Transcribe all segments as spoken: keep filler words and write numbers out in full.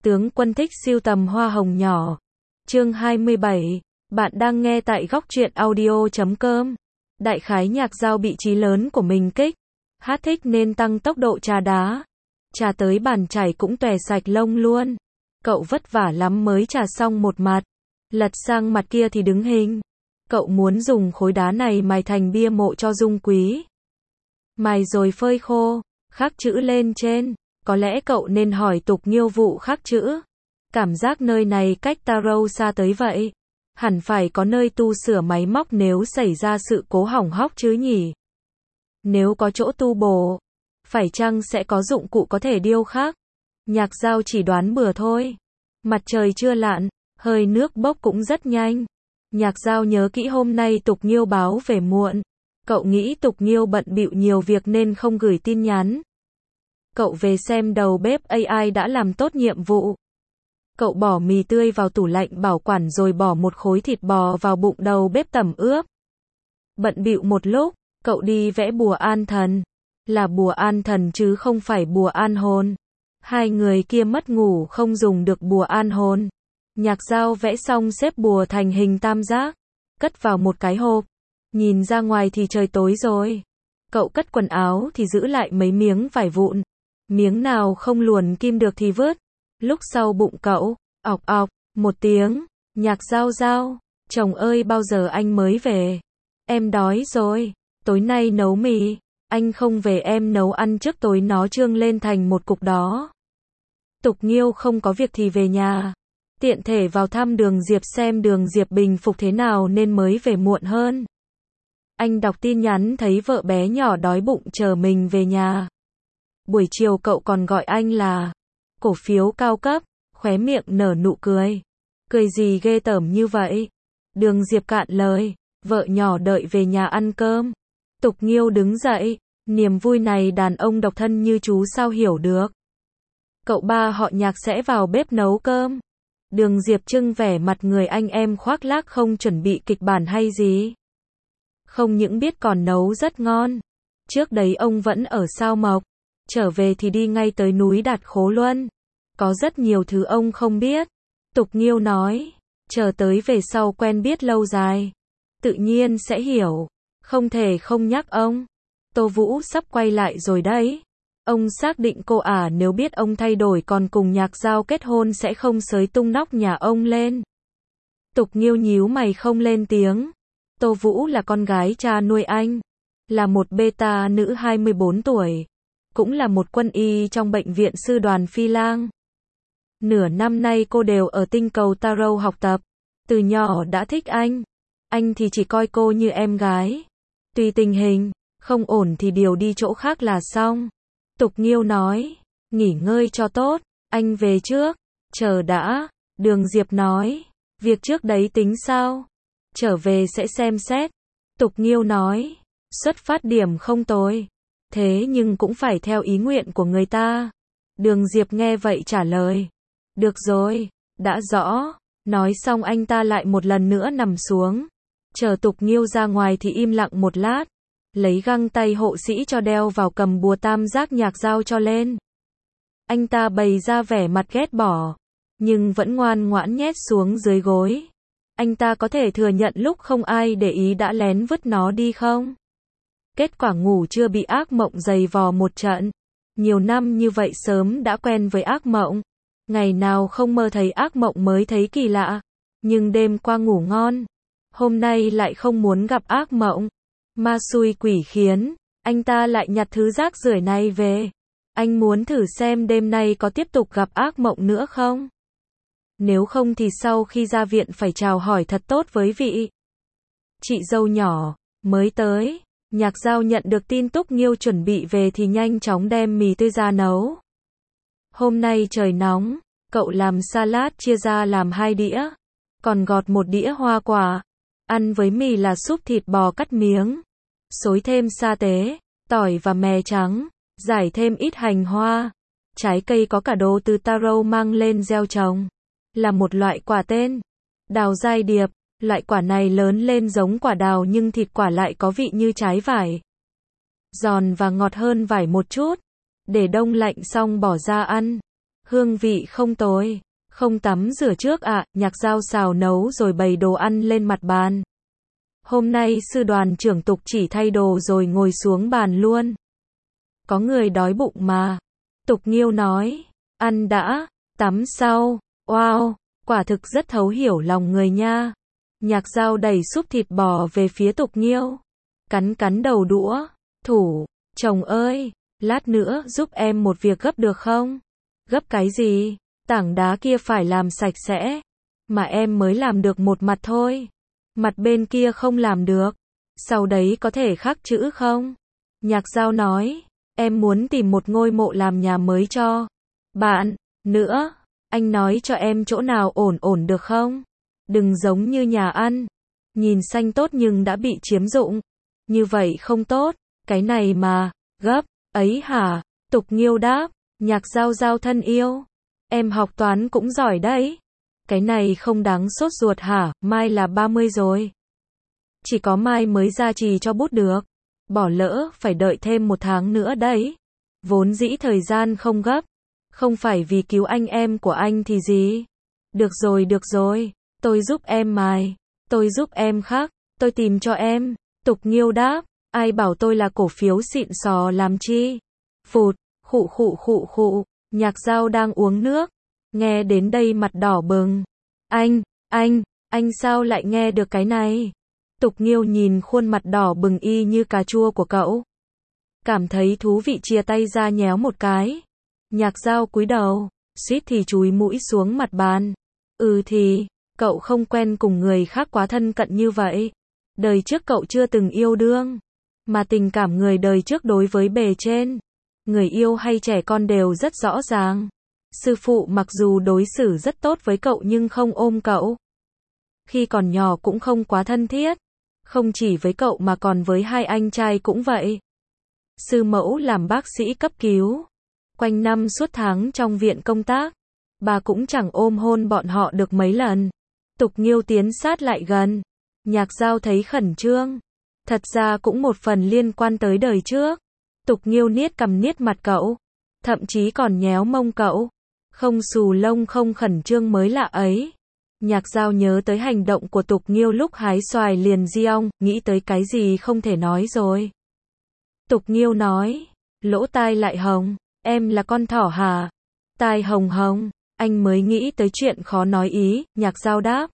Tướng quân thích sưu tầm hoa hồng nhỏ. Chương hai mươi bảy. Bạn đang nghe tại góc truyện audio chấm com. Đại khái Nhạc Dao bị trí lớn của mình kích. Hát thích nên tăng tốc độ trà đá. Trà tới bàn chảy cũng tòe sạch lông luôn. Cậu vất vả lắm mới trà xong một mặt. Lật sang mặt kia thì đứng hình. Cậu muốn dùng khối đá này mài thành bia mộ cho Dung Quý. Mài rồi phơi khô, khắc chữ lên trên. Có lẽ cậu nên hỏi Tục Nghiêu vụ khắc chữ. Cảm giác nơi này cách Taro xa tới vậy. Hẳn phải có nơi tu sửa máy móc nếu xảy ra sự cố hỏng hóc chứ nhỉ? Nếu có chỗ tu bổ, phải chăng sẽ có dụng cụ có thể điêu khắc? Nhạc Dao chỉ đoán bừa thôi. Mặt trời chưa lặn, hơi nước bốc cũng rất nhanh. Nhạc Dao nhớ kỹ hôm nay Tục Nghiêu báo về muộn. Cậu nghĩ Tục Nghiêu bận bịu nhiều việc nên không gửi tin nhắn. Cậu về xem đầu bếp a i đã làm tốt nhiệm vụ. Cậu bỏ mì tươi vào tủ lạnh bảo quản rồi bỏ một khối thịt bò vào bụng đầu bếp tẩm ướp. Bận bịu một lúc, cậu đi vẽ bùa an thần. Là bùa an thần chứ không phải bùa an hồn. Hai người kia mất ngủ không dùng được bùa an hồn. Nhạc Dao vẽ xong xếp bùa thành hình tam giác, cất vào một cái hộp. Nhìn ra ngoài thì trời tối rồi. Cậu cất quần áo thì giữ lại mấy miếng vải vụn. Miếng nào không luồn kim được thì vứt. Lúc sau bụng cậu, ọc ọc, một tiếng. Nhạc Dao Dao, chồng ơi bao giờ anh mới về? Em đói rồi, tối nay nấu mì. Anh không về em nấu ăn trước tối nó trương lên thành một cục đó. Tục Nghiêu không có việc thì về nhà. Tiện thể vào thăm Đường Diệp xem Đường Diệp bình phục thế nào nên mới về muộn hơn. Anh đọc tin nhắn thấy vợ bé nhỏ đói bụng chờ mình về nhà. Buổi chiều cậu còn gọi anh là cổ phiếu cao cấp, khóe miệng nở nụ cười. Cười gì ghê tởm như vậy? Đường Diệp cạn lời, vợ nhỏ đợi về nhà ăn cơm. Tục Nghiêu đứng dậy, niềm vui này đàn ông độc thân như chú sao hiểu được. Cậu ba họ Nhạc sẽ vào bếp nấu cơm. Đường Diệp trưng vẻ mặt người anh em khoác lác không chuẩn bị kịch bản hay gì. Không những biết còn nấu rất ngon. Trước đấy ông vẫn ở Sao Mộc. Trở về thì đi ngay tới núi Đạt Khố Luân. Có rất nhiều thứ ông không biết. Tục Nghiêu nói, chờ tới về sau quen biết lâu dài. Tự nhiên sẽ hiểu. Không thể không nhắc ông. Tô Vũ sắp quay lại rồi đấy. Ông xác định cô ả nếu biết ông thay đổi còn cùng Nhạc Dao kết hôn sẽ không xới tung nóc nhà ông lên. Tục Nghiêu nhíu mày không lên tiếng. Tô Vũ là con gái cha nuôi anh. Là một beta nữ hai mươi bốn tuổi. Cũng là một quân y trong bệnh viện sư đoàn Phi Lang. Nửa năm nay cô đều ở tinh cầu Taro học tập. Từ nhỏ đã thích anh. Anh thì chỉ coi cô như em gái. Tùy tình hình, không ổn thì điều đi chỗ khác là xong. Tục Nghiêu nói, nghỉ ngơi cho tốt, anh về trước. Chờ đã, Đường Diệp nói, việc trước đấy tính sao? Trở về sẽ xem xét. Tục Nghiêu nói, xuất phát điểm không tồi. Thế nhưng cũng phải theo ý nguyện của người ta. Đường Diệp nghe vậy trả lời. Được rồi, đã rõ. Nói xong anh ta lại một lần nữa nằm xuống. Chờ Tục Nghiêu ra ngoài thì im lặng một lát. Lấy găng tay hộ sĩ cho đeo vào cầm bùa tam giác Nhạc Dao cho lên. Anh ta bày ra vẻ mặt ghét bỏ. Nhưng vẫn ngoan ngoãn nhét xuống dưới gối. Anh ta có thể thừa nhận lúc không ai để ý đã lén vứt nó đi không? Kết quả ngủ chưa bị ác mộng giày vò một trận. Nhiều năm như vậy sớm đã quen với ác mộng. Ngày nào không mơ thấy ác mộng mới thấy kỳ lạ. Nhưng đêm qua ngủ ngon. Hôm nay lại không muốn gặp ác mộng. Ma xui quỷ khiến. Anh ta lại nhặt thứ rác rưởi này về. Anh muốn thử xem đêm nay có tiếp tục gặp ác mộng nữa không? Nếu không thì sau khi ra viện phải chào hỏi thật tốt với vị chị dâu nhỏ mới tới. Nhạc Dao nhận được tin Tục Nghiêu chuẩn bị về thì nhanh chóng đem mì tươi ra nấu. Hôm nay trời nóng, cậu làm salad chia ra làm hai đĩa, còn gọt một đĩa hoa quả. Ăn với mì là súp thịt bò cắt miếng, xối thêm sa tế, tỏi và mè trắng, rải thêm ít hành hoa. Trái cây có cả đồ từ Taro mang lên gieo trồng. Là một loại quả tên đào giai điệp. Loại quả này lớn lên giống quả đào nhưng thịt quả lại có vị như trái vải. Giòn và ngọt hơn vải một chút. Để đông lạnh xong bỏ ra ăn. Hương vị không tồi. Không tắm rửa trước ạ, à, Nhạc Dao xào nấu rồi bày đồ ăn lên mặt bàn. Hôm nay sư đoàn trưởng Tục chỉ thay đồ rồi ngồi xuống bàn luôn. Có người đói bụng mà. Tục Nghiêu nói, ăn đã, tắm sau. Wow, quả thực rất thấu hiểu lòng người nha. Nhạc Dao đẩy súp thịt bò về phía Tục Nghiêu. Cắn cắn đầu đũa. Thủ, chồng ơi, lát nữa giúp em một việc gấp được không? Gấp cái gì? Tảng đá kia phải làm sạch sẽ. Mà em mới làm được một mặt thôi. Mặt bên kia không làm được. Sau đấy có thể khắc chữ không? Nhạc Dao nói, em muốn tìm một ngôi mộ làm nhà mới cho bạn. Nữa, anh nói cho em chỗ nào ổn ổn được không? Đừng giống như nhà ăn. Nhìn xanh tốt nhưng đã bị chiếm dụng. Như vậy không tốt. Cái này mà, gấp, ấy hả? Tục Nghiêu đáp, Nhạc Dao Dao thân yêu. Em học toán cũng giỏi đấy. Cái này không đáng sốt ruột hả, mai là ba mươi rồi. Chỉ có mai mới ra trì cho bút được. Bỏ lỡ, phải đợi thêm một tháng nữa đấy. Vốn dĩ thời gian không gấp. Không phải vì cứu anh em của anh thì gì. Được rồi được rồi, tôi giúp em mài. Tôi giúp em khắc, tôi tìm cho em. Tục Nghiêu đáp, ai bảo tôi là cổ phiếu xịn sò làm chi. Phụt, khụ khụ khụ khụ, Nhạc Dao đang uống nước. Nghe đến đây mặt đỏ bừng. Anh, anh, anh sao lại nghe được cái này? Tục Nghiêu nhìn khuôn mặt đỏ bừng y như cà chua của cậu. Cảm thấy thú vị chia tay ra nhéo một cái. Nhạc Dao cúi đầu, suýt thì chúi mũi xuống mặt bàn. Ừ thì, cậu không quen cùng người khác quá thân cận như vậy. Đời trước cậu chưa từng yêu đương. Mà tình cảm người đời trước đối với bề trên, người yêu hay trẻ con đều rất rõ ràng. Sư phụ mặc dù đối xử rất tốt với cậu nhưng không ôm cậu. Khi còn nhỏ cũng không quá thân thiết. Không chỉ với cậu mà còn với hai anh trai cũng vậy. Sư mẫu làm bác sĩ cấp cứu. Quanh năm suốt tháng trong viện công tác. Bà cũng chẳng ôm hôn bọn họ được mấy lần. Tục Nghiêu tiến sát lại gần. Nhạc Dao thấy khẩn trương. Thật ra cũng một phần liên quan tới đời trước. Tục Nghiêu niết cằm niết mặt cậu. Thậm chí còn nhéo mông cậu. Không xù lông không khẩn trương mới lạ ấy. Nhạc Dao nhớ tới hành động của Tục Nghiêu lúc hái xoài liền giong, nghĩ tới cái gì không thể nói rồi. Tục Nghiêu nói, lỗ tai lại hồng, em là con thỏ hả? Tai hồng hồng, anh mới nghĩ tới chuyện khó nói ý, Nhạc Dao đáp.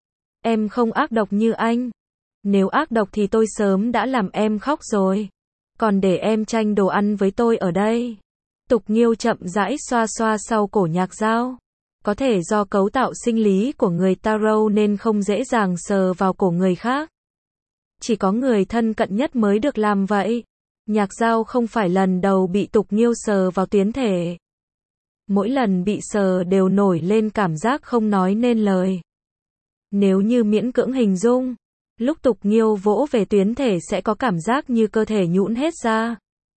Em không ác độc như anh. Nếu ác độc thì tôi sớm đã làm em khóc rồi. Còn để em tranh đồ ăn với tôi ở đây. Tục Nghiêu chậm rãi xoa xoa sau cổ Nhạc Dao. Có thể do cấu tạo sinh lý của người Tarot nên không dễ dàng sờ vào cổ người khác. Chỉ có người thân cận nhất mới được làm vậy. Nhạc Dao không phải lần đầu bị Tục Nghiêu sờ vào tuyến thể. Mỗi lần bị sờ đều nổi lên cảm giác không nói nên lời. Nếu như miễn cưỡng hình dung, lúc Tục Nghiêu vỗ về tuyến thể sẽ có cảm giác như cơ thể nhũn hết ra.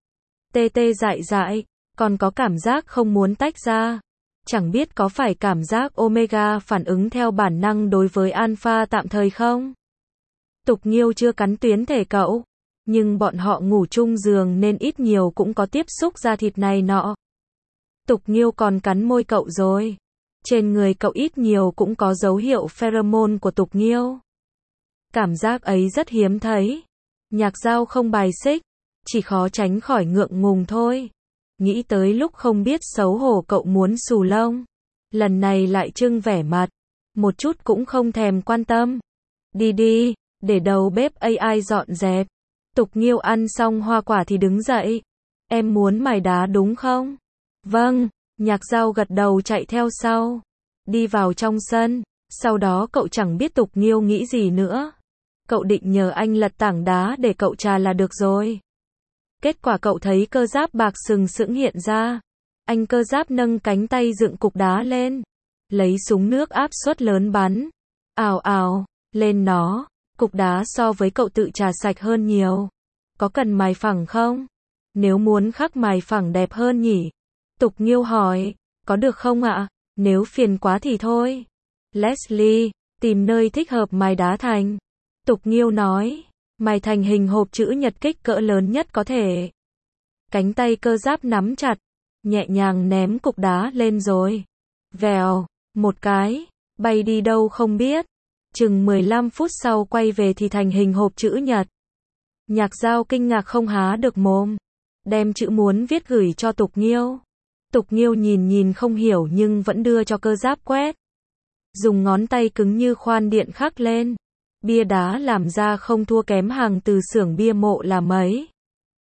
Tê tê dại dại, còn có cảm giác không muốn tách ra. Chẳng biết có phải cảm giác Omega phản ứng theo bản năng đối với Alpha tạm thời không? Tục Nghiêu chưa cắn tuyến thể cậu, nhưng bọn họ ngủ chung giường nên ít nhiều cũng có tiếp xúc da thịt này nọ. Tục Nghiêu còn cắn môi cậu rồi. Trên người cậu ít nhiều cũng có dấu hiệu pheromone của Tục Nghiêu. Cảm giác ấy rất hiếm thấy. Nhạc Dao không bài xích, chỉ khó tránh khỏi ngượng ngùng thôi. Nghĩ tới lúc không biết xấu hổ cậu muốn xù lông. Lần này lại trưng vẻ mặt. Một chút cũng không thèm quan tâm. Đi đi, để đầu bếp a i dọn dẹp. Tục Nghiêu ăn xong hoa quả thì đứng dậy. Em muốn mài đá đúng không? Vâng, Nhạc Dao gật đầu chạy theo sau. Đi vào trong sân. Sau đó cậu chẳng biết Tục Nghiêu nghĩ gì nữa. Cậu định nhờ anh lật tảng đá để cậu trà là được rồi. Kết quả cậu thấy cơ giáp bạc sừng sững hiện ra. Anh cơ giáp nâng cánh tay dựng cục đá lên. Lấy súng nước áp suất lớn bắn. Ào ào, lên nó. Cục đá so với cậu tự trà sạch hơn nhiều. Có cần mài phẳng không? Nếu muốn khắc mài phẳng đẹp hơn nhỉ? Tục Nghiêu hỏi. Có được không ạ? Nếu phiền quá thì thôi. Leslie, tìm nơi thích hợp mài đá thành. Tục Nghiêu nói. Mài thành hình hộp chữ nhật kích cỡ lớn nhất có thể. Cánh tay cơ giáp nắm chặt. nhẹ nhàng ném cục đá lên rồi. Vèo, một cái, bay đi đâu không biết. Chừng mười lăm phút sau quay về thì thành hình hộp chữ nhật. Nhạc Dao kinh ngạc không há được mồm. Đem chữ muốn viết gửi cho Tục Nghiêu. Tục Nghiêu nhìn nhìn không hiểu nhưng vẫn đưa cho Cơ Giáp quét. Dùng ngón tay cứng như khoan điện khắc lên. Bia đá làm ra không thua kém hàng từ xưởng bia mộ là mấy.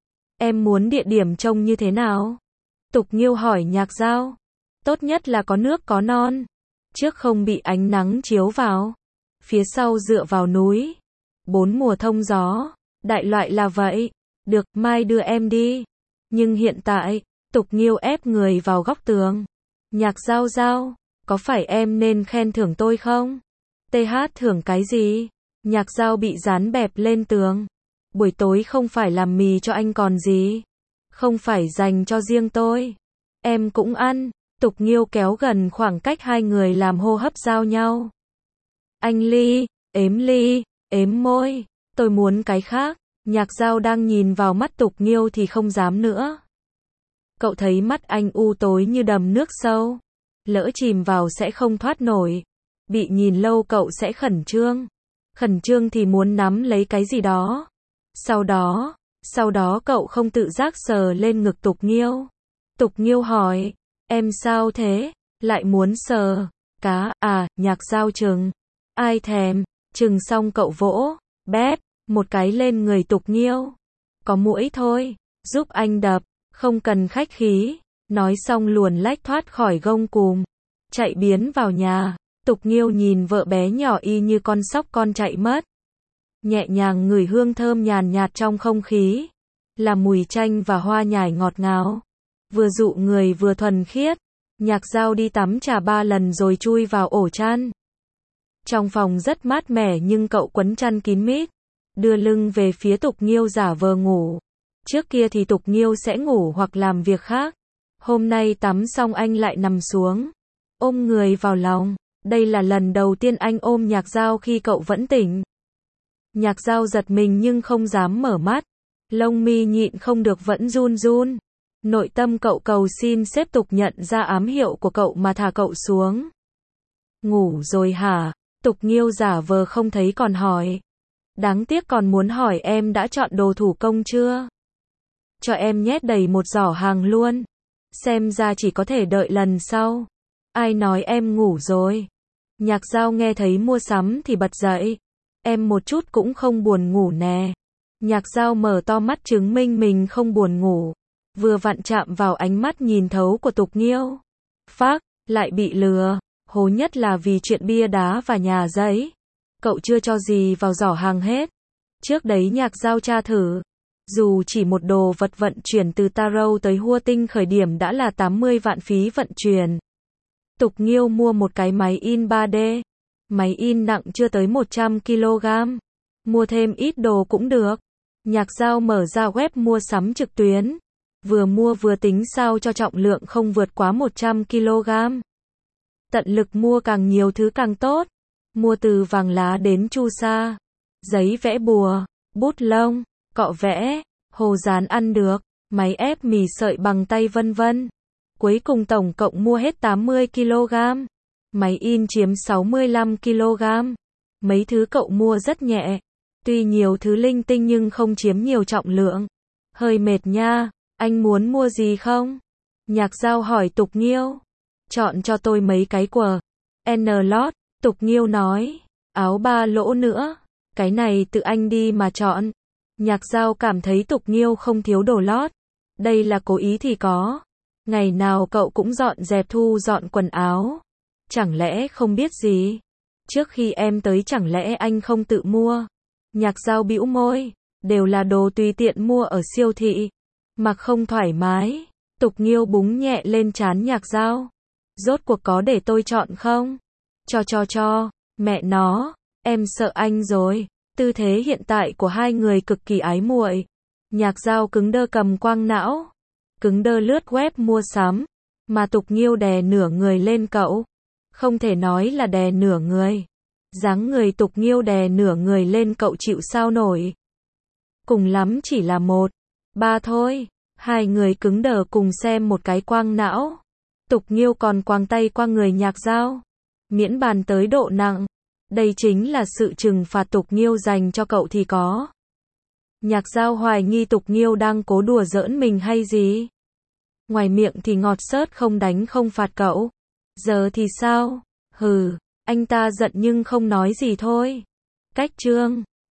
Em muốn địa điểm trông như thế nào? Tục Nghiêu hỏi Nhạc Dao. Tốt nhất là có nước có non. Trước không bị ánh nắng chiếu vào. Phía sau dựa vào núi. Bốn mùa thông gió. Đại loại là vậy. Được, mai đưa em đi. Nhưng hiện tại, Tục Nghiêu ép người vào góc tường. Nhạc Dao Dao, có phải em nên khen thưởng tôi không? tê hát thưởng cái gì? Nhạc Dao bị dán bẹp lên tường. Buổi tối không phải làm mì cho anh còn gì. Không phải dành cho riêng tôi. Em cũng ăn. Tục Nghiêu kéo gần khoảng cách hai người làm hô hấp giao nhau. Anh Ly, ếm ly, ếm môi. Tôi muốn cái khác. Nhạc Dao đang nhìn vào mắt Tục Nghiêu thì không dám nữa. Cậu thấy mắt anh u tối như đầm nước sâu. Lỡ chìm vào sẽ không thoát nổi. Bị nhìn lâu cậu sẽ khẩn trương. Khẩn trương thì muốn nắm lấy cái gì đó. Sau đó, sau đó cậu không tự giác sờ lên ngực Tục Nghiêu. Tục Nghiêu hỏi, em sao thế? Lại muốn sờ? Cá, à, Nhạc Dao chừng. Ai thèm, chừng xong cậu vỗ, bép, một cái lên người Tục Nghiêu. Có muỗi thôi, giúp anh đập, không cần khách khí. Nói xong luồn lách thoát khỏi gông cùm. Chạy biến vào nhà. Tục Nghiêu nhìn vợ bé nhỏ y như con sóc con chạy mất. Nhẹ nhàng ngửi hương thơm nhàn nhạt trong không khí. Là mùi chanh và hoa nhài ngọt ngào. Vừa dụ người vừa thuần khiết. Nhạc Dao đi tắm trà ba lần rồi chui vào ổ chăn. Trong phòng rất mát mẻ nhưng cậu quấn chăn kín mít. Đưa lưng về phía Tục Nghiêu giả vờ ngủ. Trước kia thì Tục Nghiêu sẽ ngủ hoặc làm việc khác. Hôm nay tắm xong anh lại nằm xuống. Ôm người vào lòng. Đây là lần đầu tiên anh ôm Nhạc Dao khi cậu vẫn tỉnh. Nhạc Dao giật mình nhưng không dám mở mắt. Lông mi nhịn không được vẫn run run. Nội tâm cậu cầu xin sếp Tục nhận ra ám hiệu của cậu mà thả cậu xuống. Ngủ rồi hả? Tục Nghiêu giả vờ không thấy còn hỏi. Đáng tiếc còn muốn hỏi em đã chọn đồ thủ công chưa? Cho em nhét đầy một giỏ hàng luôn. Xem ra chỉ có thể đợi lần sau. Ai nói em ngủ rồi? Nhạc Dao nghe thấy mua sắm thì bật dậy. Em một chút cũng không buồn ngủ nè. Nhạc Dao mở to mắt chứng minh mình không buồn ngủ. Vừa vặn chạm vào ánh mắt nhìn thấu của Tục Nghiêu. Phác, lại bị lừa. Hố nhất là vì chuyện bia đá và nhà giấy. Cậu chưa cho gì vào giỏ hàng hết. Trước đấy Nhạc Dao tra thử. Dù chỉ một đồ vật vận chuyển từ Taro tới Hua Tinh khởi điểm đã là tám mươi vạn phí vận chuyển. Tục Nghiêu mua một cái máy in ba D. Máy in nặng chưa tới một trăm ki lô gam. Mua thêm ít đồ cũng được. Nhạc Dao mở ra web mua sắm trực tuyến. Vừa mua vừa tính sao cho trọng lượng không vượt quá một trăm ki lô gam. Tận lực mua càng nhiều thứ càng tốt. Mua từ vàng lá đến chu sa. Giấy vẽ bùa, bút lông, cọ vẽ, hồ dán ăn được, máy ép mì sợi bằng tay vân vân. Cuối cùng tổng cộng mua hết tám mươi ki lô gam. Máy in chiếm sáu mươi lăm ki lô gam. Mấy thứ cậu mua rất nhẹ. Tuy nhiều thứ linh tinh nhưng không chiếm nhiều trọng lượng. Hơi mệt nha, anh muốn mua gì không? Nhạc Dao hỏi Tục Nghiêu. Chọn cho tôi mấy cái quần N-lót, Tục Nghiêu nói. Áo ba lỗ nữa. Cái này tự anh đi mà chọn. Nhạc Dao cảm thấy Tục Nghiêu không thiếu đồ lót. Đây là cố ý thì có. Ngày nào cậu cũng dọn dẹp thu dọn quần áo. Chẳng lẽ không biết gì? Trước khi em tới chẳng lẽ anh không tự mua? Nhạc Dao bĩu môi. Đều là đồ tùy tiện mua ở siêu thị. Mặc không thoải mái. Tục Nghiêu búng nhẹ lên trán Nhạc Dao. Rốt cuộc có để tôi chọn không? Cho cho cho. Mẹ nó. Em sợ anh rồi. Tư thế hiện tại của hai người cực kỳ ái muội. Nhạc Dao cứng đơ cầm quang não. Cứng đơ lướt web mua sắm. Mà Tục Nghiêu đè nửa người lên cậu. Không thể nói là đè nửa người. Dáng người Tục Nghiêu đè nửa người lên cậu chịu sao nổi. Cùng lắm chỉ là một. Ba thôi. Hai người cứng đờ cùng xem một cái quang não. Tục Nghiêu còn quàng tay qua người Nhạc Giao. Miễn bàn tới độ nặng. Đây chính là sự trừng phạt Tục Nghiêu dành cho cậu thì có. Nhạc Giao hoài nghi Tục Nghiêu đang cố đùa giỡn mình hay gì. Ngoài miệng thì ngọt xớt không đánh không phạt cậu. Giờ thì sao? Hừ, anh ta giận nhưng không nói gì thôi. Cách chương